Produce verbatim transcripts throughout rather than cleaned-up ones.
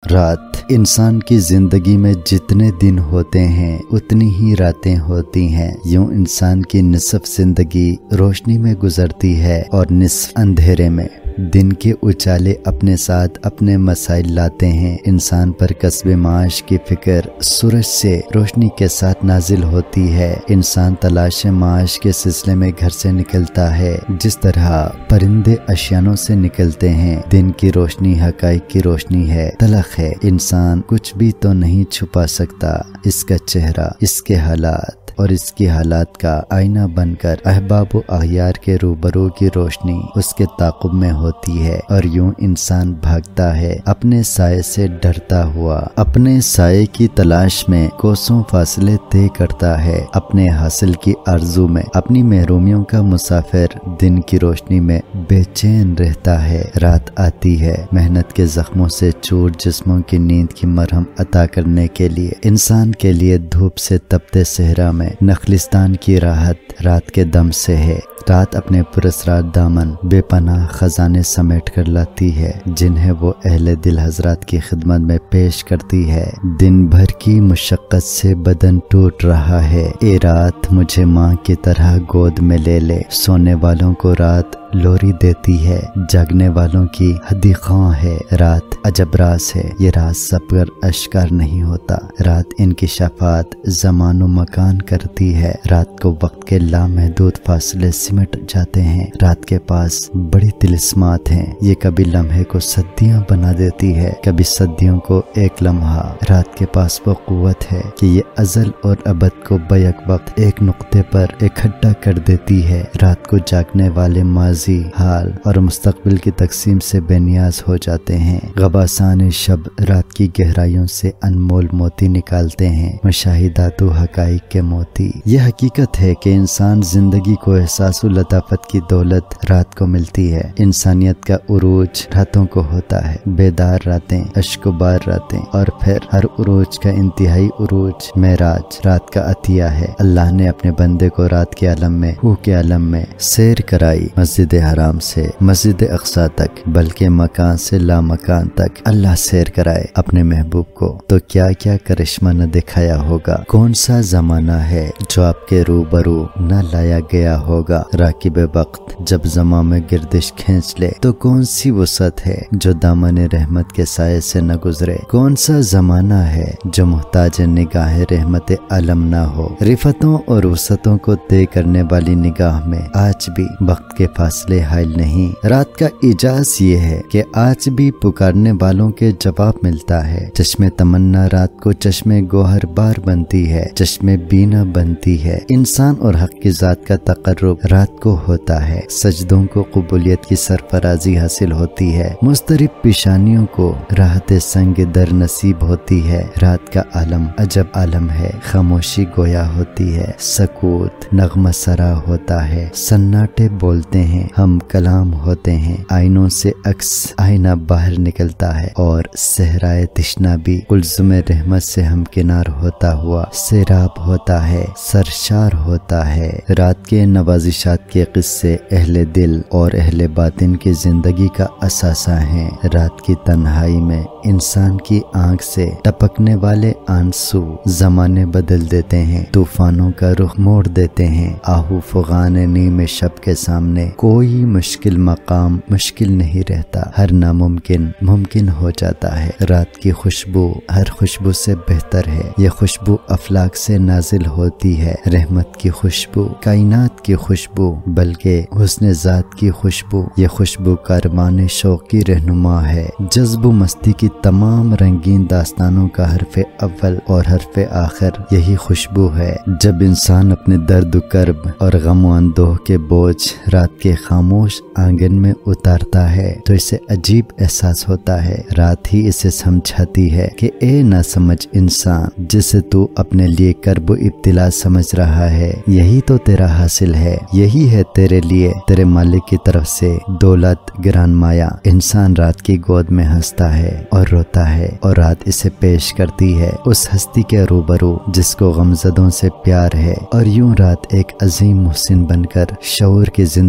رات انسان کی زندگی میں جتنے دن ہوتے ہیں اتنی ہی راتیں ہوتی ہیں۔ یوں انسان کی نصف زندگی روشنی میں گزرتی ہے اور نصف اندھیرے میں۔ دن کے اجالے اپنے ساتھ اپنے مسائل لاتے ہیں۔ انسان پر کسب معاش کی فکر سورج سے روشنی کے ساتھ نازل ہوتی ہے۔ انسان تلاش معاش کے سلسلے میں گھر سے نکلتا ہے، جس طرح پرندے اشیانوں سے نکلتے ہیں۔ دن کی روشنی حقائق کی روشنی ہے، تلخ ہے۔ انسان کچھ بھی تو نہیں چھپا سکتا۔ اس کا چہرہ، اس کے حالات اور اس کی حالات کا آئینہ بن کر احباب و اغیار کے روبرو کی روشنی اس کے تعاقب میں ہوتی ہے، اور یوں انسان بھاگتا ہے اپنے سائے سے ڈرتا ہوا، اپنے سائے کی تلاش میں کوسوں فاصلے طے کرتا ہے، اپنے حاصل کی آرزو میں اپنی محرومیوں کا مسافر دن کی روشنی میں بے چین رہتا ہے۔ رات آتی ہے محنت کے زخموں سے چور جسموں کی نیند کی مرہم عطا کرنے کے لیے۔ انسان کے لیے دھوپ سے تپتے صحرا میں نخلستان کی راحت رات کے دم سے ہے۔ رات اپنے پراسرار دامن بے پناہ خزانے سمیٹ کر لاتی ہے، جنہیں وہ اہل دل حضرات کی خدمت میں پیش کرتی ہے۔ دن بھر کی مشقت سے بدن ٹوٹ رہا ہے، اے رات مجھے ماں کی طرح گود میں لے لے۔ سونے والوں کو رات لوری دیتی ہے، جاگنے والوں کی حدی خواں ہے۔ رات عجب راز ہے، یہ راز سب پر اشکار نہیں ہوتا۔ رات انکشافات زمان و مکان کرتی ہے۔ رات کو وقت کے لامحدود فاصلے سمٹ جاتے ہیں۔ رات کے پاس بڑی طلسمات ہیں، یہ کبھی لمحے کو صدیاں بنا دیتی ہے، کبھی صدیوں کو ایک لمحہ۔ رات کے پاس وہ قوت ہے کہ یہ ازل اور ابد کو بیک وقت ایک نقطے پر اکٹھا کر دیتی ہے۔ رات کو جاگنے والے ماضی، حال اور مستقبل کی تقسیم سے بے نیاز ہو جاتے ہیں۔ غواصان شب رات کی گہرائیوں سے انمول موتی نکالتے ہیں، مشاہدات و حقائق کے موتی۔ یہ حقیقت ہے کہ انسان زندگی کو احساس و لطافت کی دولت رات کو ملتی ہے۔ انسانیت کا عروج راتوں کو ہوتا ہے، بیدار راتیں، اشک و بار راتیں، اور پھر ہر عروج کا انتہائی عروج معراج رات کا عطیہ ہے۔ اللہ نے اپنے بندے کو رات کے عالم میں، روح کے عالم میں سیر کرائی، مسجد حرام سے مسجد اقصی تک، بلکہ مکان سے لامکان تک اللہ سیر کرائے اپنے محبوب کو، تو کیا کیا کرشمہ نہ دکھایا ہوگا۔ کون سا زمانہ ہے جو آپ کے روبرو نہ لایا گیا ہوگا۔ راکب وقت جب زمان میں گردش کھینچ لے تو کون سی وسعت ہے جو دامن رحمت کے سائے سے نہ گزرے۔ کون سا زمانہ ہے جو محتاج نگاہ رحمت عالم نہ ہو۔ رفتوں اور وسعتوں کو طے کرنے والی نگاہ میں آج بھی وقت کے فاصلے حائل نہیں۔ رات کا اعجاز یہ ہے کہ آج بھی پکارنے والوں کے جواب ملتا ہے۔ چشم تمنا رات کو چشم گوہر بار بنتی ہے، چشم بینا بنتی ہے۔ انسان اور حق کی ذات کا تقرب رات کو ہوتا ہے، سجدوں کو قبولیت کی سرفرازی حاصل ہوتی ہے، مضطرب پیشانیوں کو راحت سنگ در نصیب ہوتی ہے۔ رات کا عالم عجب عالم ہے، خاموشی گویا ہوتی ہے، سکوت نغمہ سرا ہوتا ہے، سناٹے بولتے ہیں، ہم کلام ہوتے ہیں، آئینوں سے عکس آئینہ باہر نکلتا ہے، اور صحرائے تشنا بھی قلزم رحمت سے ہمکنار ہوتا ہوا سیراب ہوتا ہے، سرشار ہوتا ہے۔ رات کے نوازشات کے قصے اہل دل اور اہل باطن کی زندگی کا اثاثہ ہیں۔ رات کی تنہائی میں انسان کی آنکھ سے ٹپکنے والے آنسو زمانے بدل دیتے ہیں، طوفانوں کا رخ موڑ دیتے ہیں۔ آہو فغان نیم شب کے سامنے کوئی مشکل مقام مشکل نہیں رہتا، ہر ناممکن ممکن ہو جاتا ہے۔ رات کی خوشبو ہر خوشبو سے بہتر ہے، یہ خوشبو افلاک سے نازل ہوتی ہے، رحمت کی خوشبو، کائنات کی خوشبو، بلکہ حسن ذات کی خوشبو۔ یہ خوشبو کاروان شوق کی رہنما ہے، جذب و مستی کی تمام رنگین داستانوں کا حرف اول اور حرف آخر یہی خوشبو ہے۔ جب انسان اپنے درد و کرب اور غم و اندوہ کے بوجھ رات کے خاموش آنگن میں اتارتا ہے تو اسے عجیب احساس ہوتا ہے۔ رات ہی اسے سمجھاتی ہے کہ اے نہ سمجھ انسان، جسے تو اپنے لیے کرب و ابتلا سمجھ رہا ہے، یہی تو تیرا حاصل ہے، یہی ہے تیرے لیے تیرے مالک کی طرف سے دولت گران مایا۔ انسان رات کی گود میں ہنستا ہے اور روتا ہے، اور رات اسے پیش کرتی ہے اس ہستی کے روبرو جس کو غمزدوں سے پیار ہے، اور یوں رات ایک عظیم محسن بن کر شعور کی زندگی میں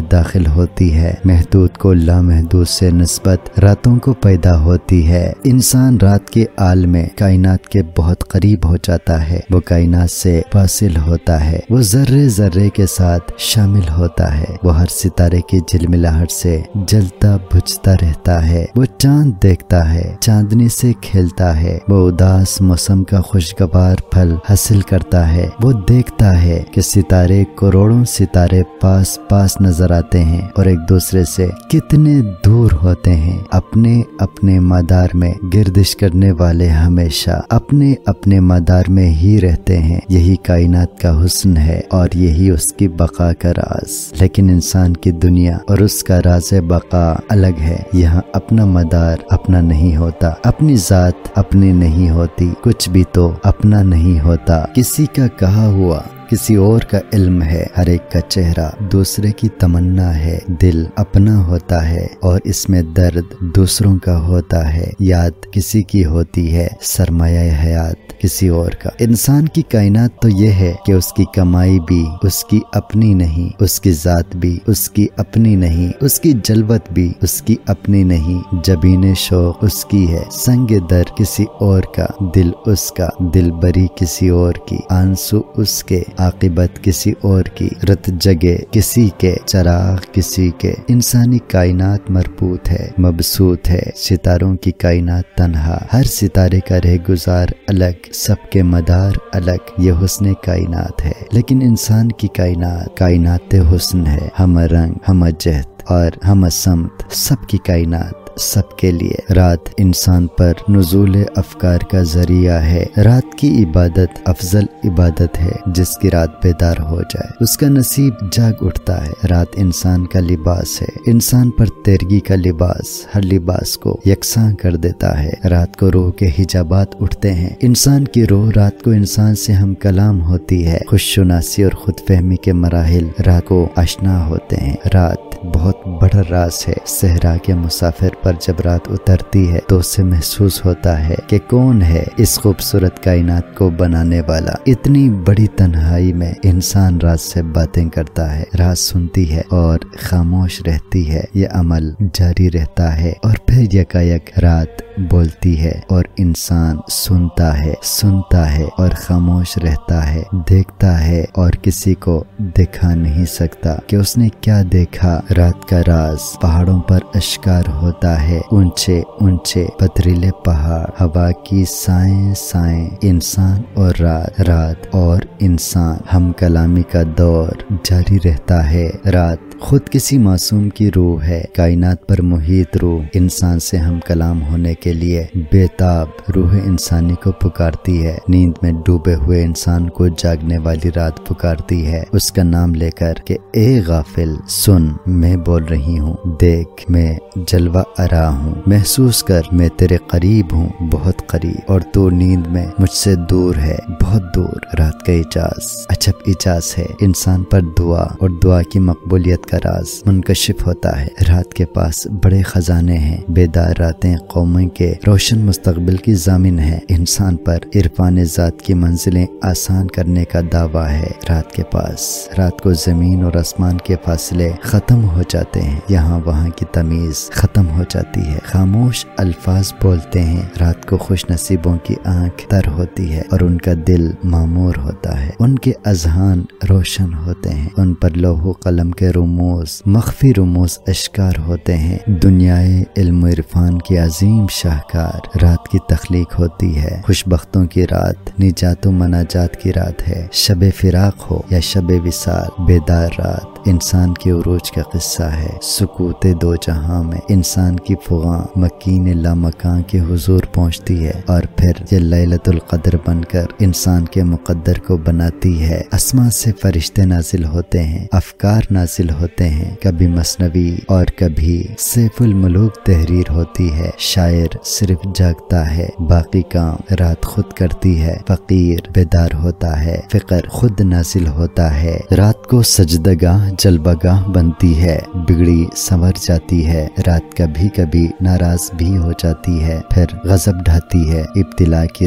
داخل ہوتی ہے، محدود کو لامحدود سے نسبت راتوں کو پیدا ہوتی ہے۔ انسان رات کے عالم کائنات کے بہت قریب ہو جاتا ہے، وہ کائنات سے فاصل ہوتا ہے، وہ ذرے ذرے کے ساتھ شامل ہوتا ہے، وہ ہر ستارے کی جھلملاہٹ سے جلتا بجھتا رہتا ہے، وہ چاند دیکھتا ہے، چاندنی سے کھیلتا ہے، وہ اداس موسم کا خوشگوار پھل حاصل کرتا ہے، وہ دیکھتا ہے کہ ستارے کروڑوں ستارے پاس پاس نظر آتے ہیں اور ایک دوسرے سے کتنے دور ہوتے ہیں۔ اپنے اپنے مدار میں گردش کرنے والے ہمیشہ اپنے اپنے مدار میں ہی رہتے ہیں، یہی کائنات کا حسن ہے اور یہی اس کی بقا کا راز۔ لیکن انسان کی دنیا اور اس کا راز بقا الگ ہے، یہاں اپنا مدار اپنا نہیں ہوتا، اپنی ذات اپنی نہیں ہوتی، کچھ بھی تو اپنا نہیں ہوتا، کسی کا کہا ہوا کسی اور کا علم ہے، ہر ایک کا چہرہ دوسرے کی تمنا ہے، دل اپنا ہوتا ہے اور اس میں درد دوسروں کا ہوتا ہے، یاد کسی کی ہوتی ہے، سرمایہ حیات کسی اور کا۔ انسان کی کائنات تو یہ ہے کہ اس کی کمائی بھی اس کی اپنی نہیں، اس کی ذات بھی اس کی اپنی نہیں، اس کی جلوت بھی اس کی اپنی نہیں، جبین شوق اس کی ہے، سنگ در کسی اور کا، دل اس کا، دل بری کسی اور کی، آنسو اس کے، عاقبت کسی اور کی، رت جگے کسی کے، چراغ کسی کے۔ انسانی کائنات مربوط ہے، مبسوط ہے، ستاروں کی کائنات تنہا، ہر ستارے کا رہ گزار الگ، سب کے مدار الگ، یہ حسن کائنات ہے۔ لیکن انسان کی کائنات کائنات حسن ہے، ہم رنگ، ہم جہت اور ہم سمت، سب کی کائنات سب کے لیے۔ رات انسان پر نزول افکار کا ذریعہ ہے، رات کی عبادت افضل عبادت ہے، جس کی رات بیدار ہو جائے اس کا نصیب جاگ اٹھتا ہے۔ رات انسان کا لباس ہے، انسان پر تیرگی کا لباس ہر لباس کو یکساں کر دیتا ہے۔ رات کو روح کے حجابات اٹھتے ہیں، انسان کی روح رات کو انسان سے ہم کلام ہوتی ہے، خوش شناسی اور خود فہمی کے مراحل رات کو آشنا ہوتے ہیں۔ رات بہت بڑا راز ہے، صحرا کے مسافر پر جب رات اترتی ہے تو اسے محسوس ہوتا ہے کہ کون ہے اس خوبصورت کائنات کو بنانے والا۔ اتنی بڑی تنہائی میں انسان رات سے باتیں کرتا ہے، رات سنتی ہے اور خاموش رہتی ہے، یہ عمل جاری رہتا ہے اور پھر یکایک رات بولتی ہے اور انسان سنتا ہے سنتا ہے اور خاموش رہتا ہے، دیکھتا ہے اور کسی کو دکھا نہیں سکتا کہ اس نے کیا دیکھا۔ رات کا راز پہاڑوں پر اشکار ہوتا ہے، اونچے اونچے پتھریلے پہاڑ، ہوا کی سائیں سائیں، انسان اور رات، رات اور انسان، ہم کلامی کا دور جاری رہتا ہے۔ رات خود کسی معصوم کی روح ہے، کائنات پر محیط روح انسان سے ہم کلام ہونے کے لیے بےتاب روح انسانی کو پکارتی ہے، نیند میں ڈوبے ہوئے انسان کو جاگنے والی رات پکارتی ہے، اس کا نام لے کر کہ اے غافل سن، میں بول رہی ہوں، دیکھ میں جلوہ آرا ہوں، محسوس کر میں تیرے قریب ہوں، بہت قریب، اور تو نیند میں مجھ سے دور ہے، بہت دور۔ رات کا اجاز عجب اجاز ہے، انسان پر دعا اور دعا کی مقبولیت کا راز منکشف ہوتا ہے۔ رات کے پاس بڑے خزانے ہیں، بیدار راتیں قوموں کے روشن مستقبل کی ضامن ہے، انسان پر عرفان ذات کی منزلیں آسان کرنے کا دعویٰ ہے۔ رات کے پاس رات کو زمین اور آسمان کے فاصلے ختم ہو جاتے ہیں، یہاں وہاں کی تمیز ختم ہو جاتی ہے، خاموش الفاظ بولتے ہیں، رات کو خوش نصیبوں کی آنکھ تر ہوتی ہے اور ان کا دل معمور ہوتا ہے، ان کے اذہان روشن ہوتے ہیں، ان پر لوح و قلم کے رموز مخفی رموز اشکار ہوتے ہیں۔ دنیائے علم و عرفان کی عظیم شاہکار رات کی تخلیق ہوتی ہے، خوش بختوں کی رات نجات و مناجات کی رات ہے، شب فراق ہو یا شب وصال، بیدار رات انسان کے عروج کا قصہ ہے، سکوت دو جہاں میں انسان کی فغاں مکین لامکان کے حضور پہنچتی ہے اور پھر یہ لیلۃ القدر بن کر انسان کے مقدر کو بناتی ہے۔ آسمان سے فرشتے نازل ہوتے ہیں، افکار نازل ہوتے ہیں، کبھی مثنوی اور کبھی سیف الملوک تحریر ہوتی ہے، شاعر صرف جاگتا ہے، باقی کام رات خود کرتی ہے، فقیر بیدار ہوتا ہے، فقر خود نازل ہوتا ہے، رات کو سجدگاہ جلبگاہ بنتی ہے، بگڑی سنور جاتی ہے، رات کبھی کبھی ناراض بھی ہو جاتی ہے، پھر غضب ڈھاتی ہے، ابتلا کی رات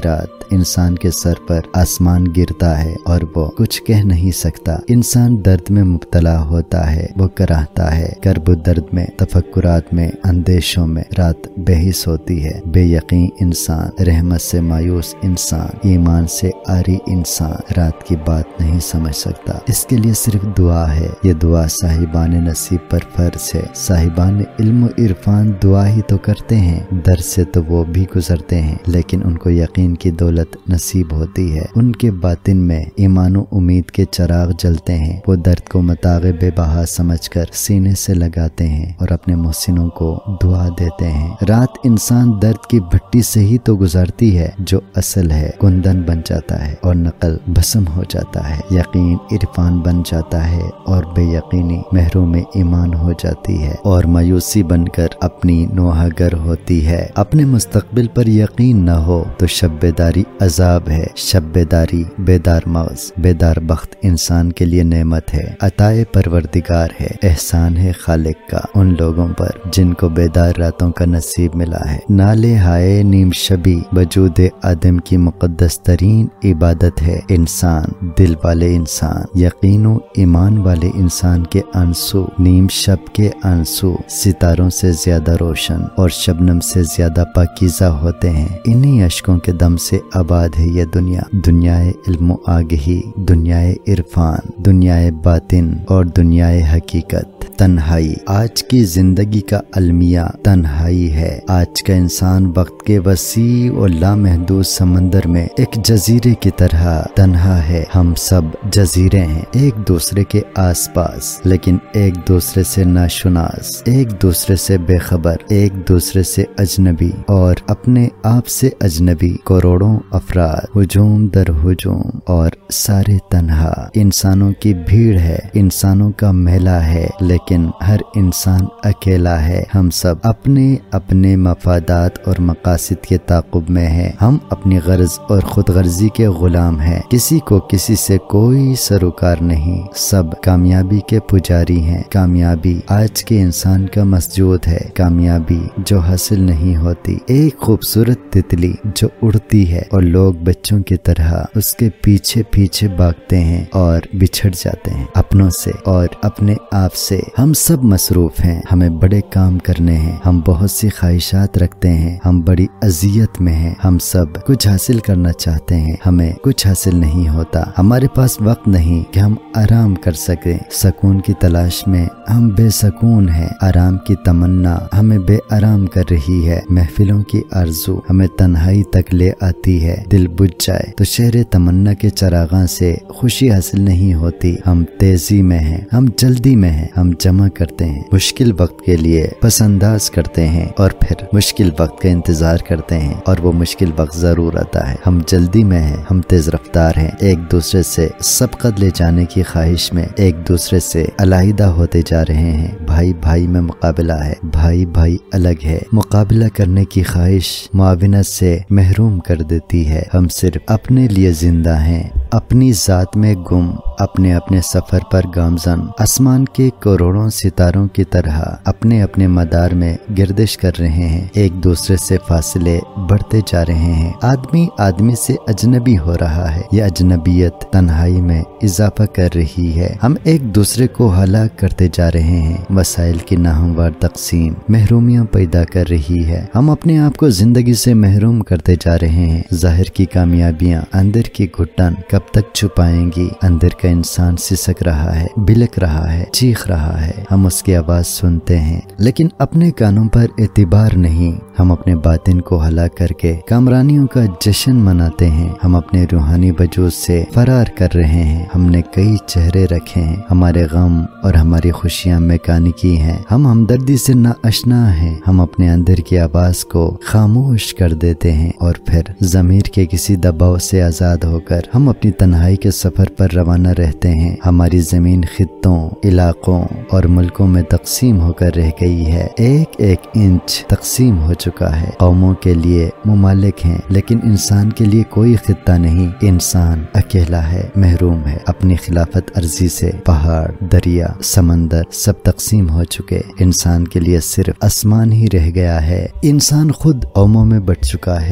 انسان کے سر پر آسمان گرتا ہے اور وہ کچھ کہہ نہیں سکتا۔ انسان درد میں مبتلا ہوتا ہے، وہ کراہتا ہے، کرب و درد میں، تفکرات میں، اندیشوں میں رات بحث ہوتی ہے۔ بے یقین انسان، رحمت سے مایوس انسان، ایمان سے عاری انسان رات کی بات نہیں سمجھ سکتا۔ اس کے لیے صرف دعا ہے۔ یہ دعا صاحبان نصیب پر فرض ہے۔ صاحبان علم و عرفان دعا ہی تو کرتے ہیں، در سے تو وہ بھی گزرتے ہیں، لیکن ان کو یقین کی دولت نصیب ہوتی ہے۔ ان کے باطن میں ایمان و امید کے چراغ جلتے ہیں۔ وہ درد کو متاع بے بہا سمجھ کر سینے سے لگاتے ہیں اور اپنے محسنوں کو دعا دیتے ہیں۔ رات انسان درد کی بھٹی سے ہی تو گزارتی ہے، جو اصل ہے کندن بن جاتا ہے اور نقل بھسم ہو جاتا ہے۔ یقین عرفان بن جاتا ہے اور بے یقینی محروم ایمان ہو جاتی ہے اور مایوسی بن کر اپنی نوحہ گر ہوتی ہے۔ اپنے مستقبل پر یقین نہ ہو تو شب بیداری عذاب ہے۔ شب بیداری بیدار مغز، بیدار بخت انسان کے لیے نعمت ہے، عطائے پروردگار ہے، احسان ہے خالق کا ان لوگوں پر جن کو بیدار راتوں کا نصیب ملا ہے۔ نالے ہائے نیم شبی وجود آدم کی مقدس ترین عبادت ہے انسان، دل والے انسان، یقین و ایمان والے انسان کے آنسو نیم شب کے آنسو ستاروں سے زیادہ روشن اور شبنم سے زیادہ پاکیزہ ہوتے ہیں۔ انہی اشکوں کے دم سے آباد ہے یہ دنیا، دنیائے علم و آگہی، دنیائے عرفان، دنیائے باطن اور دنیائے حقیقت۔ تنہائی آج کی زندگی کا المیہ تنہائی ہے۔ آج کا انسان وقت کے وسیع اور لامحدود سمندر میں ایک جزیرے کی طرح تنہا ہے۔ ہم سب جزیرے ہیں، ایک دوسرے کے آس پاس، لیکن ایک دوسرے سے ناشناس، ایک دوسرے سے بے خبر، ایک دوسرے سے اجنبی اور اپنے آپ سے اجنبی کروڑوں افراد، ہجوم در ہجوم اور سارے تنہا۔ انسانوں کی بھیڑ ہے، انسانوں کا میلہ ہے، لیکن ہر انسان اکیلا ہے۔ ہم سب اپنے اپنے مفادات اور مقاصد کے تعاقب میں ہیں۔ ہم اپنی غرض اور خود غرضی کے غلام ہیں۔ کسی کو کسی سے کوئی سروکار نہیں، سب کامیابی کے پجاری ہیں۔ کامیابی آج کے انسان کا مسجود ہے، کامیابی جو حاصل نہیں ہوتی۔ ایک خوبصورت تتلی جو اڑتی ہے اور لوگ بچوں کی طرح اس کے پیچھے پیچھے بھاگتے ہیں اور بچھڑ جاتے ہیں اپنوں سے اور اپنے آپ سے۔ ہم سب مصروف ہیں، ہمیں بڑے کام کرنے ہیں، ہم بہت سی خواہشات رکھتے ہیں، ہم بڑی اذیت میں ہیں۔ ہم سب کچھ حاصل کرنا چاہتے ہیں، ہمیں کچھ حاصل نہیں ہوتا۔ ہمارے پاس وقت نہیں کہ ہم آرام کر سکیں۔ سکون کی تلاش میں ہم بے سکون ہیں، آرام کی تمنا ہمیں بے آرام کر رہی ہے۔ محفلوں کی آرزو ہمیں تنہائی تک لے آتی ہے۔ دل بجھ جائے تو شہر تمنا کے چراغاں سے خوشی حاصل نہیں ہوتی۔ ہم تیزی میں ہیں، ہم جلدی میں ہیں، ہم جمع کرتے ہیں، مشکل وقت کے لیے پس انداز کرتے ہیں اور پھر مشکل وقت کا انتظار کرتے ہیں اور وہ مشکل وقت ضرور آتا ہے۔ ہم جلدی میں ہیں، ہم تیز رفتار ہیں، ایک دوسرے سے سبقت لے جانے کی خواہش میں ایک دوسرے سے علیحدہ ہوتے جا رہے ہیں۔ بھائی بھائی میں مقابلہ ہے، بھائی بھائی الگ ہے۔ مقابلہ کرنے کی خواہش معاونت سے محروم کر دیتی ہے۔ ہم صرف اپنے لیے زندہ ہیں، اپنی ذات میں گم، اپنے اپنے سفر پر گامزن، آسمان کے کروڑوں ستاروں کی طرح اپنے اپنے مدار میں گردش کر رہے ہیں۔ ایک دوسرے سے فاصلے بڑھتے جا رہے ہیں۔ آدمی آدمی سے اجنبی ہو رہا ہے۔ یہ اجنبیت تنہائی میں اضافہ کر رہی ہے۔ ہم ایک دوسرے کو ہلاک کرتے جا رہے ہیں۔ وسائل کی ناہموار تقسیم محرومیاں پیدا کر رہی ہے۔ ہم اپنے آپ کو زندگی سے محروم کرتے جا رہے ہیں۔ ظاہر کی کامیابیاں اندر کی گھٹن کب تک چھپائیں گی؟ اندر کا انسان سسک رہا ہے، بلک رہا ہے، چیخ رہا ہے۔ ہم اس کی آواز سنتے ہیں لیکن اپنے کانوں پر اعتبار نہیں۔ ہم اپنے باطن کو ہلاک کر کے کامرانیوں کا جشن مناتے ہیں۔ ہم اپنے روحانی وجود سے فرار کر رہے ہیں۔ ہم نے کئی چہرے رکھے ہیں، ہمارے غم اور ہماری خوشیاں میکانیکی ہیں۔ ہم ہمدردی سے ناآشنا ہیں۔ ہم اپنے اندر کی آواز کو خاموش کر دیتے ہیں اور پھر ضمیر کے کسی دباؤ سے آزاد ہو کر ہم اپنی تنہائی کے سفر پر روانہ رہتے ہیں۔ ہماری زمین خطوں، علاقوں اور ملکوں میں تقسیم ہو کر رہ گئی ہے۔ ایک ایک انچ تقسیم ہو چکا ہے۔ قوموں کے لیے ممالک ہیں لیکن انسان کے لیے کوئی خطہ نہیں۔ انسان اکیلا ہے، محروم ہے اپنی خلافت عرضی سے۔ پہاڑ، دریا، سمندر سب تقسیم ہو چکے، انسان کے لیے صرف آسمان ہی رہ گیا ہے۔ انسان خود قوموں میں بٹ چکا ہے،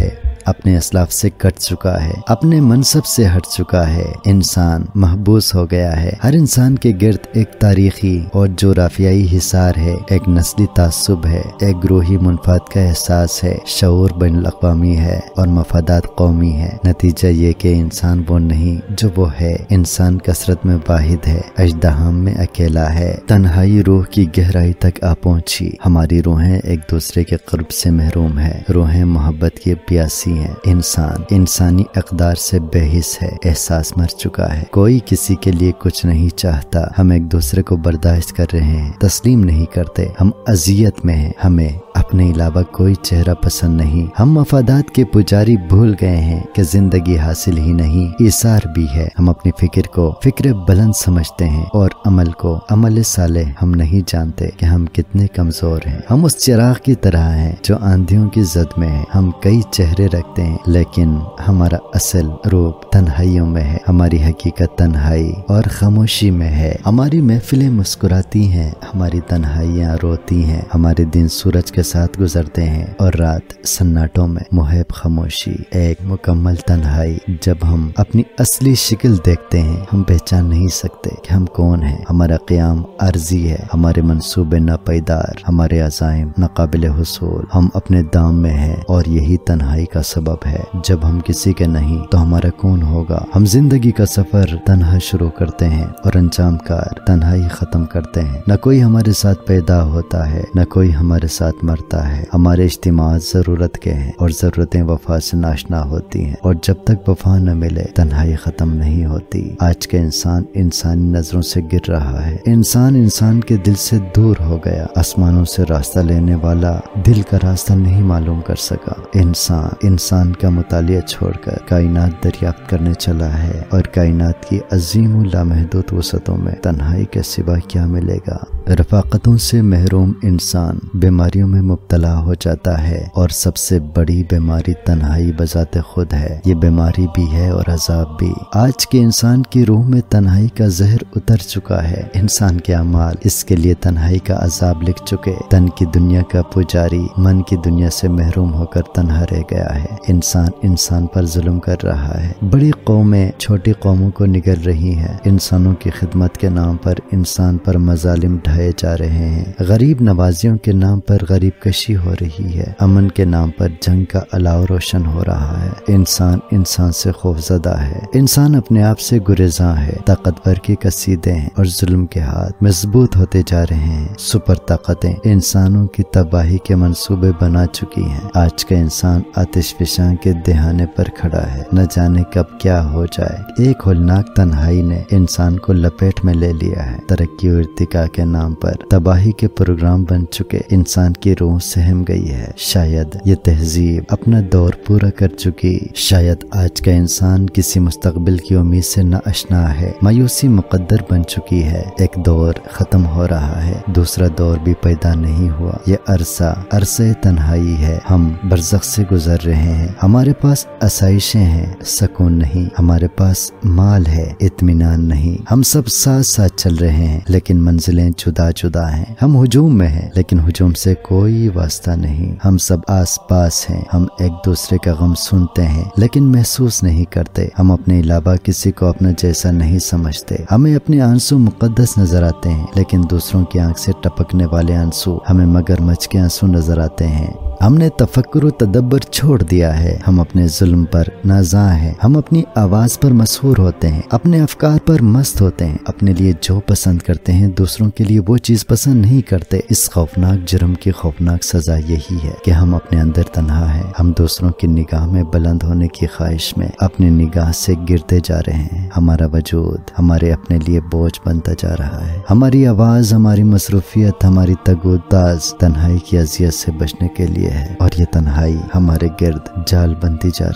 اپنے اسلاف سے کٹ چکا ہے، اپنے منصب سے ہٹ چکا ہے، انسان محبوس ہو گیا ہے۔ ہر انسان کے گرد ایک تاریخی اور جغرافیائی حصار ہے، ایک نسلی تعصب ہے، ایک گروہی منفعت کا احساس ہے، شعور بین الاقوامی ہے اور مفادات قومی ہے۔ نتیجہ یہ کہ انسان وہ نہیں جو وہ ہے، انسان کثرت میں واحد ہے، اژدہام میں اکیلا ہے۔ تنہائی روح کی گہرائی تک آ پہنچی، ہماری روحیں ایک دوسرے کے قرب سے محروم ہے، روحیں محبت کی پیاسی ہیں۔ انسان انسانی اقدار سے بے حس ہے، احساس مر چکا ہے، کوئی کسی کے لیے کچھ نہیں چاہتا، ہم ایک دوسرے کو برداشت کر رہے ہیں، تسلیم نہیں کرتے، ہم اذیت میں ہیں، ہمیں اپنے علاوہ کوئی چہرہ پسند نہیں، ہم مفادات کے پجاری بھول گئے ہیں کہ زندگی حاصل ہی نہیں ایثار بھی ہے۔ ہم اپنی فکر کو فکر بلند سمجھتے ہیں اور عمل کو عمل صالح ہم نہیں جانتے کہ ہم کتنے کمزور ہیں۔ ہم اس چراغ کی طرح ہیں جو آندھیوں کی زد میں ہے، ہم کئی چہرے رکھتے ہیں لیکن ہمارا اصل روپ تنہائیوں میں ہے، ہماری حقیقت تنہائی اور خاموشی میں ہے۔ ہماری محفلیں مسکراتی ہیں، ہماری تنہائیاں روتی ہیں، ہمارے دن سورج کے ساتھ گزرتے ہیں اور رات سناٹوں میں محب خاموشی، ایک مکمل تنہائی۔ جب ہم اپنی اصلی شکل دیکھتے ہیں ہم پہچان نہیں سکتے کہ ہم کون ہیں، ہمارا قیام عارضی ہے، ہمارے منصوبے ناپائیدار، ہمارے عزائم ناقابل حصول، ہم اپنے دام میں ہیں اور یہی تنہائی کا سبب ہے۔ جب ہم کسی کے نہیں تو ہمارا کون ہوگا؟ ہم زندگی کا سفر تنہا شروع کرتے ہیں اور انجام کار تنہائی ختم کرتے ہیں۔ نہ کوئی ہمارے ساتھ پیدا ہوتا ہے، نہ کوئی ہمارے ساتھ مرتا ہے۔ ہمارے اجتماعات ضرورت کے ہیں اور ضرورتیں وفا سے ناشنا ہوتی ہیں، اور جب تک وفا نہ ملے تنہائی ختم نہیں ہوتی۔ آج کا انسان انسانی نظروں سے گر رہا ہے، انسان انسان کے دل سے دور ہو گیا، آسمانوں سے راستہ لینے والا دل کا راستہ نہیں معلوم کر سکا۔ انسان انسان کا مطالعہ چھوڑ کر کائنات دریافت کرنے چلا ہے، اور کائنات کی عظیم و لامحدود وسعتوں میں تنہائی کے سوا کیا ملے گا؟ رفاقتوں سے محروم انسان بیماریوں میں مبتلا ہو جاتا ہے، اور سب سے بڑی بیماری تنہائی بذات خود ہے۔ یہ بیماری بھی ہے اور عذاب بھی۔ آج کے انسان کی روح میں تنہائی کا زہر اتر چکا ہے، انسان کے اعمال اس کے لیے تنہائی کا عذاب لکھ چکے۔ تن کی دنیا کا پجاری من کی دنیا سے محروم ہو کر تنہا رہ گیا ہے۔ انسان انسان پر ظلم کر رہا ہے، بڑی قومیں چھوٹی قوموں کو نگل رہی ہیں، انسانوں کی خدمت کے نام پر انسان پر مظالم ڈھائے جا رہے ہیں، غریب نوازیوں کے نام پر غریب کشی ہو رہی ہے، امن کے نام پر جنگ کا الاؤ روشن ہو رہا ہے۔ انسان انسان سے خوفزدہ ہے، انسان اپنے آپ سے گریزاں ہے، طاقتور کے قصیدے ہیں اور ظلم کے ہاتھ مضبوط ہوتے جا رہے ہیں۔ سپر طاقتیں انسانوں کی تباہی کے منصوبے بنا چکی ہیں۔ آج کا انسان آتش فشاں کے دہانے پر کھڑا ہے، نہ جانے کب کیا ہو جائے۔ ایک ہولناک تنہائی نے انسان کو لپیٹ میں لے لیا ہے، ترقی اور ارتقاء کے نام پر تباہی کے پروگرام بن چکے، انسان کی روح سہم گئی ہے۔ شاید یہ تہذیب اپنا دور پورا کر چکی، شاید آج کا انسان کسی مستقبل کی امید سے نہ آشنا ہے، مایوسی مقدر بن چکی ہے۔ ایک دور ختم ہو رہا ہے، دوسرا دور بھی پیدا نہیں ہوا۔ یہ عرصہ عرصہ تنہائی ہے، ہم برزخ سے گزر رہے ہیں، ہمارے پاس آسائشیں ہیں، سکون نہیں، ہمارے پاس مال ہے، اطمینان نہیں، ہم سب ساتھ ساتھ چل رہے ہیں لیکن منزلیں جدا جدا ہیں، ہم ہجوم میں ہیں لیکن ہجوم سے کوئی واسطہ نہیں، ہم سب آس پاس ہیں، ہم ایک دوسرے کا غم سنتے ہیں لیکن محسوس نہیں کرتے، ہم اپنے علاوہ کسی کو اپنا جیسا نہیں سمجھتے، ہمیں اپنے آنسو مقدس نظر آتے ہیں لیکن دوسروں کی آنکھ سے ٹپکنے والے آنسو ہمیں مگرمچھ کے آنسو نظر آتے ہیں۔ ہم نے تفکر و تدبر چھوڑ دیا ہے، ہم اپنے ظلم پر نازاں ہیں، ہم اپنی آواز پر مسحور ہوتے ہیں، اپنے افکار پر مست ہوتے ہیں، اپنے لیے جو پسند کرتے ہیں دوسروں کے لیے وہ چیز پسند نہیں کرتے۔ اس خوفناک جرم کی خوفناک سزا یہی ہے کہ ہم اپنے اندر تنہا ہیں، ہم دوسروں کی نگاہ میں بلند ہونے کی خواہش میں اپنی نگاہ سے گرتے جا رہے ہیں، ہمارا وجود ہمارے اپنے لیے بوجھ بنتا جا رہا ہے، ہماری آواز، ہماری مصروفیت، ہماری تگوداز تنہائی کی اذیت سے بچنے کے لیے ہے، اور یہ تنہائی ہمارے گرد جال بنتی جا رہی ہے۔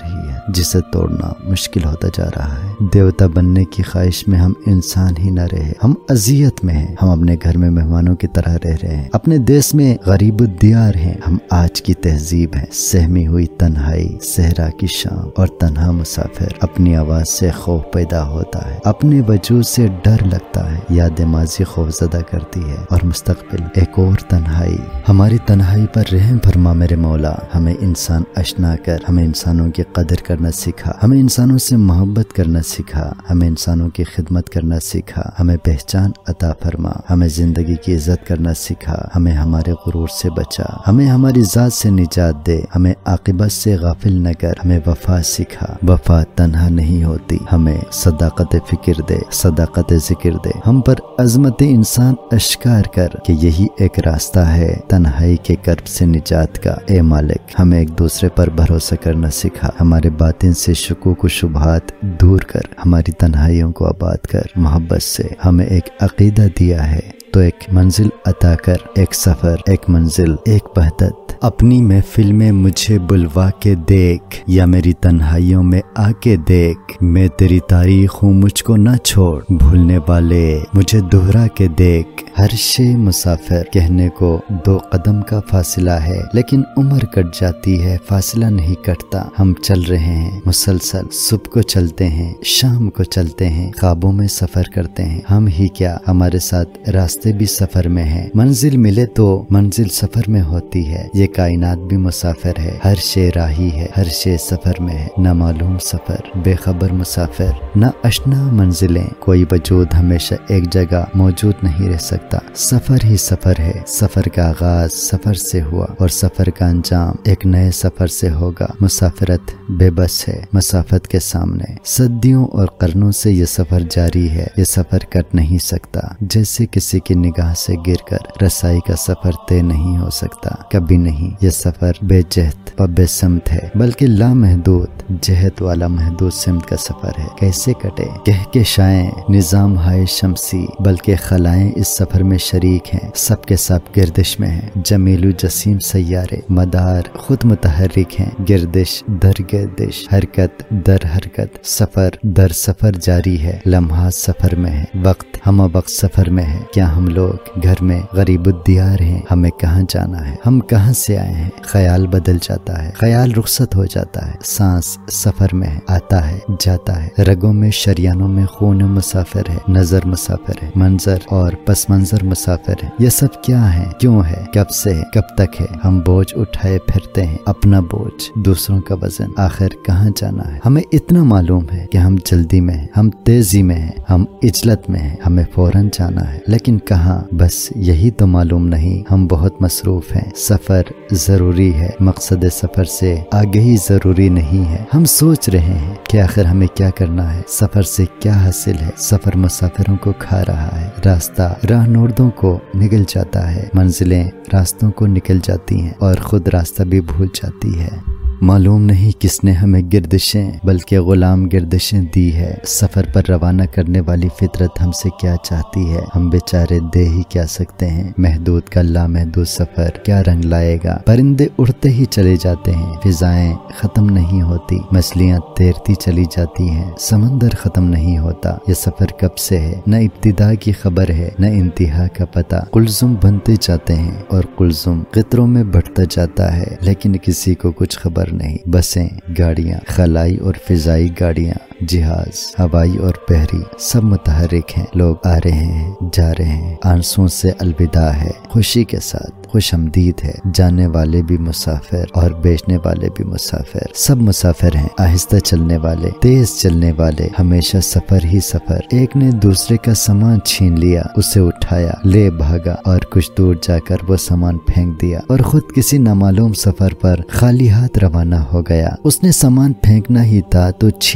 جسے توڑنا مشکل ہوتا جا رہا ہے۔ دیوتا بننے کی خواہش میں ہم انسان ہی نہ رہے، ہم اذیت میں ہیں۔ ہم اپنے گھر میں مہمانوں کی طرح رہ رہے ہیں، اپنے دیس میں غریب الدیار ہیں۔ ہم آج کی تہذیب ہیں، سہمی ہوئی تنہائی، صحرا کی شام اور تنہا مسافر۔ اپنی آواز سے خوف پیدا ہوتا ہے، اپنے وجود سے ڈر لگتا ہے، یاد ماضی خوف زدہ کرتی ہے اور مستقبل ایک اور تنہائی۔ ہماری تنہائی پر رحم فرما میرے مولا، ہمیں انسان اشنا کر ہمیں انسانوں کی قدر کرنا سکھا، ہمیں انسانوں سے محبت کرنا سکھا، ہمیں انسانوں کی خدمت کرنا سکھا، ہمیں پہچان عطا فرما، ہمیں زندگی کی عزت کرنا سکھا، ہمیں ہمارے غرور سے بچا، ہمیں ہماری ذات سے نجات دے، ہمیں عاقبت سے غافل نہ کر، ہمیں وفا سکھا۔ وفا تنہا نہیں ہوتی، ہمیں صداقت فکر دے، صداقت ذکر دے، ہم پر عظمت انسان اشکار کر کہ یہی ایک راستہ ہے تنہائی کے کرب سے نجات کا۔ اے مالک، ہمیں ایک دوسرے پر بھروسہ کرنا سکھا، ہمارے باطن سے شکوک و شبہات دور کر، ہماری تنہائیوں کو آباد کر۔ محبت سے ہمیں ایک عقیدہ دیا ہے تو ایک منزل عطا کر، ایک سفر، ایک منزل، ایک وحدت۔ اپنی محفل میں مجھے بلوا کے دیکھ یا میری تنہائیوں میں آ کے دیکھ، میں تیری تاریخ ہوں مجھ کو نہ چھوڑ، بھولنے والے مجھے دہرا کے دیکھ۔ ہر شے مسافر کہنے کو دو قدم کا فاصلہ ہے، لیکن عمر کٹ جاتی ہے فاصلہ نہیں کٹتا۔ ہم چل رہے ہیں مسلسل، صبح کو چلتے ہیں، شام کو چلتے ہیں، خوابوں میں سفر کرتے ہیں۔ ہم ہی کیا، ہمارے ساتھ راستے بھی سفر میں ہیں۔ منزل ملے تو منزل سفر میں ہوتی ہے، یہ کائنات بھی مسافر ہے، ہر شے راہی ہے، ہر شے سفر میں ہے۔ نہ معلوم سفر، بے خبر مسافر، نہ اشنا منزلیں، کوئی وجود ہمیشہ ایک جگہ موجود نہیں رہ سکتا۔ سفر ہی سفر ہے، سفر کا آغاز سفر سے ہوا اور سفر کا انجام ایک نئے سفر سے ہوگا۔ مسافرت بے بس ہے مسافت کے سامنے، صدیوں اور قرنوں سے یہ سفر جاری ہے، یہ سفر کٹ نہیں سکتا۔ جیسے کسی کی نگاہ سے گر کر رسائی کا سفر طے نہیں ہو سکتا، کبھی نہیں۔ یہ سفر بے جہت و بے سمت ہے، بلکہ لامحدود جہت والا محدود سمت کا سفر ہے۔ کیسے کٹے کہکشائیں نظام ہائے شمسی، بلکہ خلائیں اس سفر میں شریک ہیں، سب کے سب گردش میں ہیں۔ جمیل و جسیم سیارے مدار خود متحرک ہیں، گردش در گردش، حرکت در حرکت، سفر در سفر جاری ہے۔ لمحات سفر میں ہے، وقت ہم وقت سفر میں ہے۔ کیا ہم لوگ گھر میں غریب الدیار ہیں؟ ہمیں کہاں جانا ہے؟ ہم کہاں سے آئے ہیں؟ خیال بدل جاتا ہے، خیال رخصت ہو جاتا ہے، سانس سفر میں ہے، آتا ہے جاتا ہے۔ رگوں میں شریانوں میں خون مسافر ہے، نظر مسافر ہے، منظر اور پس منظر مسافر ہے۔ یہ سب کیا ہے، کیوں ہے، کب سے ہے، کب تک ہے؟ ہم بوجھ اٹھائے پھرتے ہیں، اپنا بوجھ، دوسروں کا وزن، آخر کہاں جانا ہے؟ ہمیں اتنا معلوم ہے کہ ہم جلدی میں ہیں، ہم تیزی میں ہیں، ہم عجلت میں ہیں، ہمیں فوراً جانا ہے، لیکن کہاں؟ بس یہی تو معلوم نہیں۔ ہم بہت مصروف ہیں، سفر ضروری ہے، مقصد سفر سے آگہی ضروری نہیں ہے۔ ہم سوچ رہے ہیں کہ آخر ہمیں کیا کرنا ہے، سفر سے کیا حاصل ہے۔ سفر مسافروں کو کھا رہا ہے، راستہ راہ نوردوں کو نگل جاتا ہے، منزلیں راستوں کو نکل جاتی ہیں اور خود راستہ بھی بھول جاتی ہے۔ معلوم نہیں کس نے ہمیں گردشیں بلکہ غلام گردشیں دی ہے۔ سفر پر روانہ کرنے والی فطرت ہم سے کیا چاہتی ہے، ہم بیچارے دے ہی کیا سکتے ہیں۔ محدود کا لامحدود سفر کیا رنگ لائے گا۔ پرندے اڑتے ہی چلے جاتے ہیں، فضائیں ختم نہیں ہوتی، مچھلیاں تیرتی چلی جاتی ہیں، سمندر ختم نہیں ہوتا۔ یہ سفر کب سے ہے، نہ ابتدا کی خبر ہے نہ انتہا کا پتہ۔ قلزم بنتے جاتے ہیں اور قلزم قطروں میں بڑھتا جاتا ہے، لیکن کسی کو کچھ خبر نہیں۔ بسیں، گاڑیاں، خلائی اور فضائی گاڑیاں، جہاز، ہوائی اور بحری، سب متحرک ہیں۔ لوگ آ رہے ہیں، جا رہے ہیں، آنسوں سے الوداع ہے، خوشی کے ساتھ خوش آمدید ہے۔ جانے والے بھی مسافر اور بیچنے والے بھی مسافر، سب مسافر ہیں۔ آہستہ چلنے والے، تیز چلنے والے، ہمیشہ سفر ہی سفر۔ ایک نے دوسرے کا سامان چھین لیا، اسے اٹھایا، لے بھاگا اور کچھ دور جا کر وہ سامان پھینک دیا اور خود کسی نامعلوم سفر پر خالی ہاتھ روانہ ہو گیا۔ اس نے سامان پھینکنا ہی تھا تو چھینا کیوں؟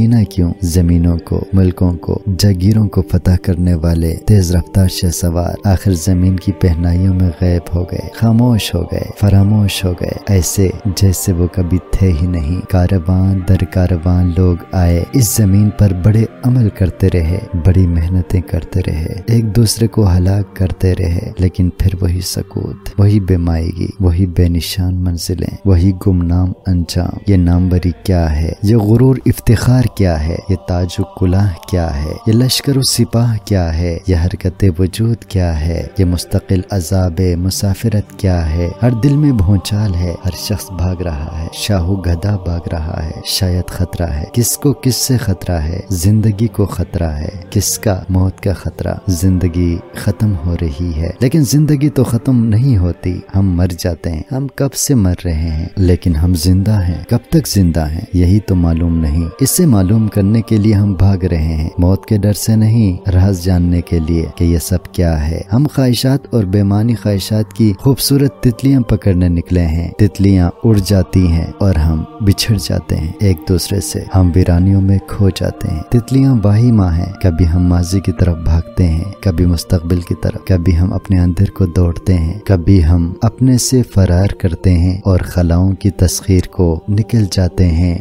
کیوں زمینوں کو، ملکوں کو، جاگیروں کو فتح کرنے والے تیز رفتار شہسوار آخر زمین کی پہنائیوں میں غائب ہو گئے، خاموش ہو گئے، فراموش ہو گئے، ایسے جیسے وہ کبھی تھے ہی نہیں۔ کاروان در کاروان لوگ آئے، اس زمین پر بڑے عمل کرتے رہے، بڑی محنتیں کرتے رہے، ایک دوسرے کو ہلاک کرتے رہے، لیکن پھر وہی سکوت، وہی بے مائیگی، وہی بے نشان منزلیں، وہی گمنام انجام۔ یہ ناموری کیا ہے، یہ غرور افتخار کیا ہے، یہ تاج و کلاه کیا ہے، یہ لشکر و سپاہ کیا ہے، یہ حرکت وجود کیا ہے، یہ مستقل عذاب مسافرت کیا ہے۔ ہر دل میں بھونچال ہے، ہر شخص بھاگ رہا ہے، شاہ و گدھا بھاگ رہا ہے، شاید خطرہ ہے، کس کو کس سے خطرہ ہے؟ زندگی کو خطرہ ہے، کس کا؟ موت کا خطرہ۔ زندگی ختم ہو رہی ہے، لیکن زندگی تو ختم نہیں ہوتی، ہم مر جاتے ہیں۔ ہم کب سے مر رہے ہیں لیکن ہم زندہ ہیں، کب تک زندہ ہیں یہی تو معلوم نہیں۔ اسے معلوم کرنے کے لیے ہم بھاگ رہے ہیں، موت کے ڈر سے نہیں، راز جاننے کے لیے کہ یہ سب کیا ہے۔ ہم خواہشات اور بے معنی خواہشات کی خوبصورت تتلیاں پکڑنے نکلے ہیں، تتلیاں اڑ جاتی ہیں اور ہم بچھڑ جاتے ہیں ایک دوسرے سے، ہم ویرانیوں میں کھو جاتے ہیں۔ تتلیاں واہی ماں ہیں، کبھی ہم ماضی کی طرف بھاگتے ہیں، کبھی مستقبل کی طرف، کبھی ہم اپنے اندر کو دوڑتے ہیں، کبھی ہم اپنے سے فرار کرتے ہیں اور خلاؤں کی تسخیر کو نکل جاتے ہیں۔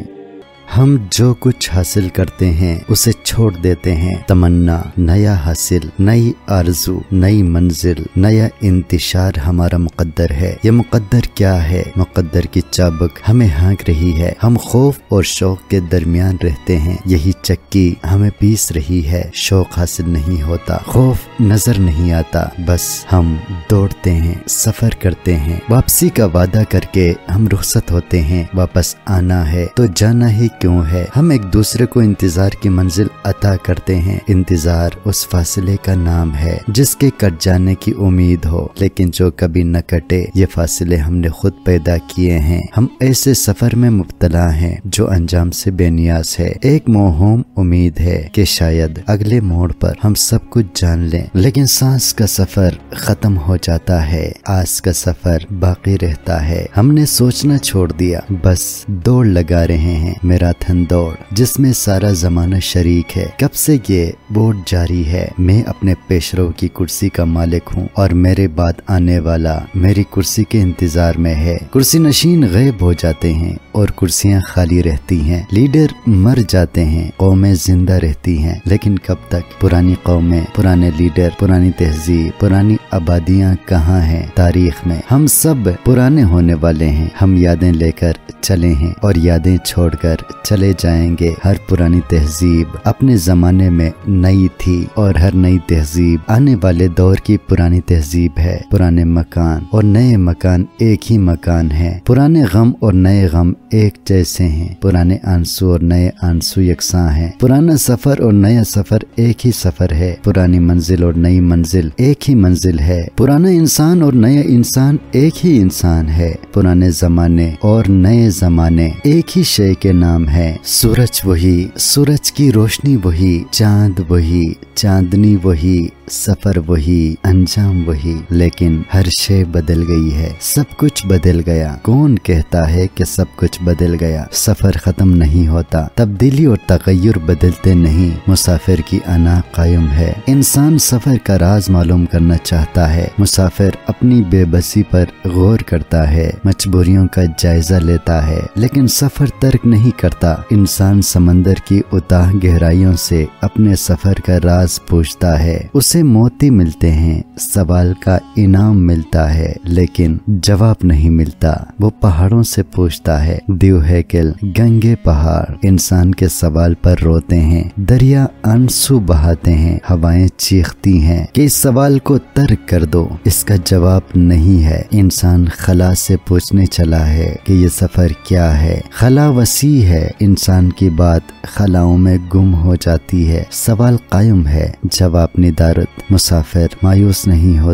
ہم جو کچھ حاصل کرتے ہیں اسے چھوڑ دیتے ہیں، تمنا، نیا حاصل، نئی آرزو، نئی منزل، نیا انتشار ہمارا مقدر ہے۔ یہ مقدر کیا ہے؟ مقدر کی چابک ہمیں ہانک رہی ہے، ہم خوف اور شوق کے درمیان رہتے ہیں، یہی چکی ہمیں پیس رہی ہے۔ شوق حاصل نہیں ہوتا، خوف نظر نہیں آتا، بس ہم دوڑتے ہیں، سفر کرتے ہیں، واپسی کا وعدہ کر کے ہم رخصت ہوتے ہیں۔ واپس آنا ہے تو جانا ہی کیوں ہے؟ ہم ایک دوسرے کو انتظار کی منزل عطا کرتے ہیں۔ انتظار اس فاصلے کا نام ہے جس کے کٹ جانے کی امید ہو، لیکن جو کبھی نہ کٹے۔ یہ فاصلے ہم نے خود پیدا کیے ہیں۔ ہم ایسے سفر میں مبتلا ہیں جو انجام سے بے نیاز ہے۔ ایک موہوم امید ہے کہ شاید اگلے موڑ پر ہم سب کچھ جان لیں، لیکن سانس کا سفر ختم ہو جاتا ہے، آس کا سفر باقی رہتا ہے۔ ہم نے سوچنا چھوڑ دیا، بس دوڑ لگا رہے ہیں، میرا تھن دوڑ جس میں سارا زمانہ شریک ہے۔ کب سے یہ ووٹ جاری ہے، میں اپنے پیشرو کی کرسی کا مالک ہوں اور میرے بعد آنے والا میری کرسی کے انتظار میں ہے۔ کرسی نشین غائب ہو جاتے ہیں اور کرسیاں خالی رہتی ہیں، لیڈر مر جاتے ہیں، قومیں زندہ رہتی ہیں، لیکن کب تک؟ پرانی قومیں، پرانے لیڈر، پرانی تہذیب، پرانی آبادیاں کہاں ہیں تاریخ میں؟ ہم سب پرانے ہونے والے ہیں، ہم یادیں لے کر چلے ہیں اور یادیں چھوڑ کر چلے جائیں گے۔ ہر پرانی تہذیب اپنے زمانے میں نئی تھی اور ہر نئی تہذیب آنے والے دور کی پرانی تہذیب ہے۔ پرانے مکان اور نئے مکان ایک ہی مکان ہے، پرانے غم اور نئے غم ایک جیسے ہیں، پرانے آنسو اور نئے آنسو یکساں ہیں، پرانا سفر اور نیا سفر ایک ہی سفر ہے، پرانی منزل اور نئی منزل ایک ہی منزل ہے، پرانا انسان اور نیا انسان ایک ہی انسان ہے، پرانے زمانے اور نئے زمانے ایک ہی شے کے نام ہے۔ سورج وہی، سورج کی روشنی وہی، چاند وہی، چاندنی وہی، سفر وہی، انجام وہی، لیکن ہر شے بدل گئی ہے، سب کچھ بدل گیا۔ کون کہتا ہے کہ سب کچھ بدل گیا؟ سفر ختم نہیں ہوتا، تبدیلی اور تغیر بدلتے نہیں، مسافر کی انا قائم ہے۔ انسان سفر کا راز معلوم کرنا چاہتا ہے، مسافر اپنی بے بسی پر غور کرتا ہے، مجبوریوں کا جائزہ لیتا ہے، لیکن سفر ترک نہیں کرتا۔ انسان سمندر کی اتاہ گہرائیوں سے اپنے سفر کا راز پوچھتا ہے، اسے موتی ملتے ہیں، سوال کا انعام ملتا ہے، لیکن جواب نہیں ملتا۔ وہ پہاڑوں سے پوچھتا ہے، دیو ہیکل، گنگے پہاڑ انسان کے سوال پر روتے ہیں، دریا آنسو بہاتے ہیں، ہوائیں چیختی ہیں کہ اس سوال کو ترک کر دو، اس کا جواب نہیں ہے۔ انسان خلا سے پوچھنے چلا ہے کہ یہ سفر کیا ہے؟ خلا وسیع ہے، انسان کی بات خلاؤں میں گم ہو جاتی ہے، سوال قائم ہے، جواب ندارت۔ مسافر مایوس نہیں ہوتا،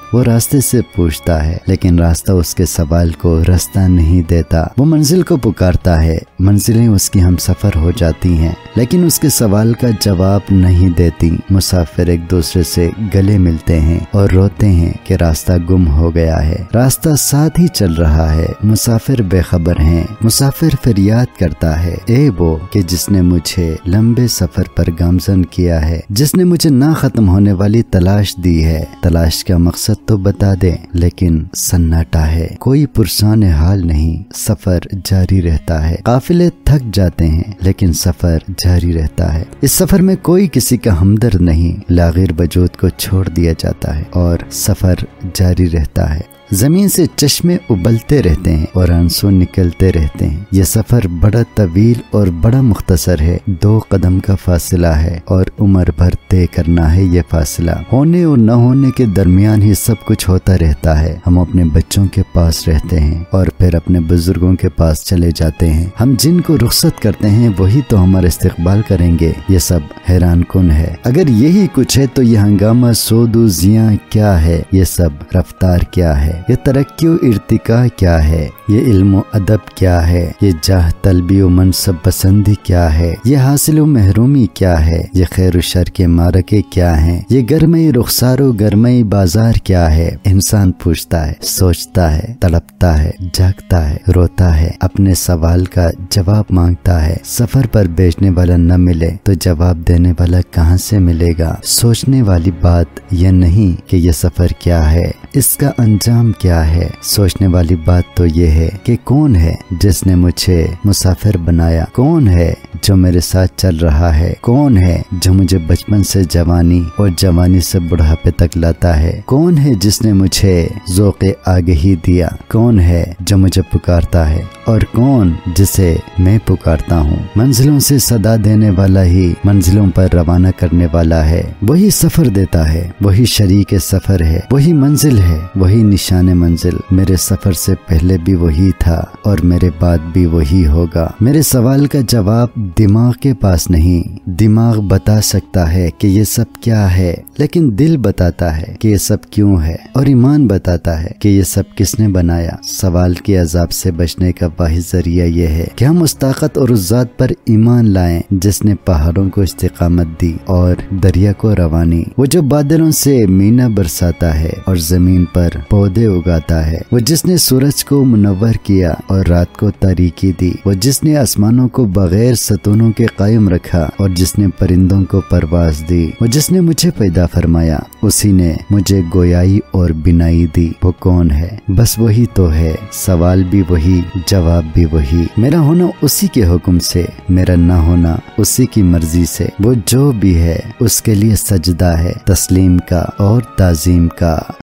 وہ راستے سے پوچھتا ہے لیکن راستہ اس کے سوال کو راستہ نہیں دیتا۔ وہ منزل کو پکارتا ہے، منزلیں اس کی ہم سفر ہو جاتی ہیں لیکن اس کے سوال کا جواب نہیں دیتی۔ مسافر ایک دوسرے سے گلے ملتے ہیں اور روتے ہیں کہ راستہ گم ہو گیا ہے، راستہ ساتھ ہی چل رہا ہے، مسافر بے خبر ہیں۔ مسافر پھر یاد کرتا ہے، اے وہ کہ جس نے مجھے لمبے سفر پر گامزن کیا ہے، جس نے مجھے نہ ختم ہونے والی تلاش دی ہے، تلاش کا مقصد تو بتا دے۔ لیکن سناٹا ہے، کوئی پرسان حال نہیں، سفر جاری رہتا ہے۔ قافلے تھک جاتے ہیں لیکن سفر جاری رہتا ہے۔ اس سفر میں کوئی کسی کا ہمدرد نہیں، لاغر وجود کو چھوڑ دیا جاتا ہے اور سفر جاری رہتا ہے۔ زمین سے چشمے ابلتے رہتے ہیں اور آنسو نکلتے رہتے ہیں۔ یہ سفر بڑا طویل اور بڑا مختصر ہے، دو قدم کا فاصلہ ہے اور عمر بھر طے کرنا ہے یہ فاصلہ۔ ہونے اور نہ ہونے کے درمیان ہی سب کچھ ہوتا رہتا ہے۔ ہم اپنے بچوں کے پاس رہتے ہیں اور پھر اپنے بزرگوں کے پاس چلے جاتے ہیں۔ ہم جن کو رخصت کرتے ہیں وہی تو ہمارا استقبال کریں گے۔ یہ سب حیران کن ہے۔ اگر یہی کچھ ہے تو یہ ہنگامہ سود و زیاں کیا ہے؟ یہ سب رفتار کیا ہے؟ یہ ترقی و ارتقاء کیا ہے؟ یہ علم و ادب کیا ہے؟ یہ جاہ طلبی و منصب پسندی کیا ہے؟ یہ حاصل و محرومی کیا ہے؟ یہ خیر و شر کے مارکے کیا ہیں؟ یہ گرمئی رخسار و گرمئی بازار کیا ہے؟ انسان پوچھتا ہے، سوچتا ہے، تڑپتا ہے، جاگتا ہے، روتا ہے، اپنے سوال کا جواب مانگتا ہے۔ سفر پر بیچنے والا نہ ملے تو جواب دینے والا کہاں سے ملے گا؟ سوچنے والی بات یہ نہیں کہ یہ سفر کیا ہے، اس کا انجام کیا ہے؟ سوچنے والی بات تو یہ ہے کہ کون ہے جس نے مجھے مسافر بنایا؟ کون ہے جو میرے ساتھ چل رہا ہے؟ کون ہے جو مجھے بچپن سے جوانی اور جوانی سے بڑھاپے تک لاتا ہے؟ کون ہے جس نے مجھے ذوق آگہی دیا؟ کون ہے جو مجھے پکارتا ہے اور کون جسے میں پکارتا ہوں؟ منزلوں سے صدا دینے والا ہی منزلوں پر روانہ کرنے والا ہے۔ وہی سفر دیتا ہے، وہی شریک سفر ہے، وہی منزل ہے، وہی نشان منزل۔ میرے سفر سے پہلے بھی وہی تھا اور میرے بعد بھی وہی ہوگا۔ میرے سوال کا جواب دماغ کے پاس نہیں۔ دماغ بتا سکتا ہے کہ یہ سب کیا ہے لیکن دل بتاتا ہے کہ یہ سب کیوں ہے، اور ایمان بتاتا ہے کہ یہ سب کس نے بنایا۔ سوال کے عذاب سے بچنے کا واحد ذریعہ یہ ہے کہ ہم اس طاقت اور اس ذات پر ایمان لائیں جس نے پہاڑوں کو استقامت دی اور دریا کو روانی، وہ جو بادلوں سے مینا برساتا ہے اور زمین پر پودے اگاتا ہے، وہ جس نے سورج کو منور کیا اور رات کو تاریکی دی، وہ جس نے آسمانوں کو بغیر ستونوں کے قائم رکھا اور جس نے پرندوں کو پرواز دی، وہ جس نے مجھے پیدا فرمایا، اسی نے مجھے گویائی اور بینائی دی۔ وہ کون ہے؟ بس وہی تو ہے۔ سوال بھی وہی، جواب بھی وہی۔ میرا ہونا اسی کے حکم سے، میرا نہ ہونا اسی کی مرضی سے۔ وہ جو بھی ہے اس کے لیے سجدہ ہے، تسلیم کا اور تعظیم کا۔